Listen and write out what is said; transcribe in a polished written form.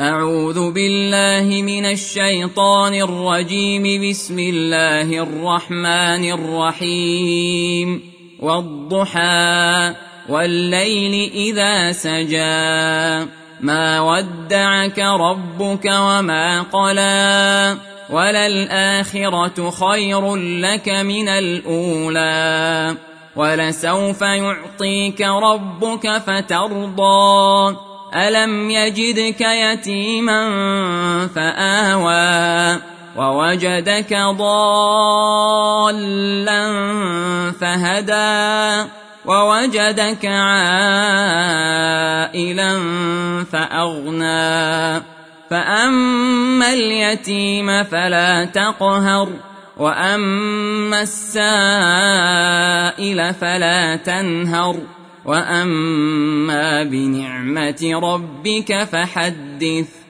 أعوذ بالله من الشيطان الرجيم. بسم الله الرحمن الرحيم. والضحى والليل إذا سجى ما ودعك ربك وما قلى وللآخرة خير لك من الأولى ولسوف يعطيك ربك فترضى ألم يجدك يتيما فآوى ووجدك ضالا فهدى ووجدك عائلا فأغنى فأما اليتيم فلا تقهر وأما السائل فلا تنهر وأما بنعمة ربك فحدث.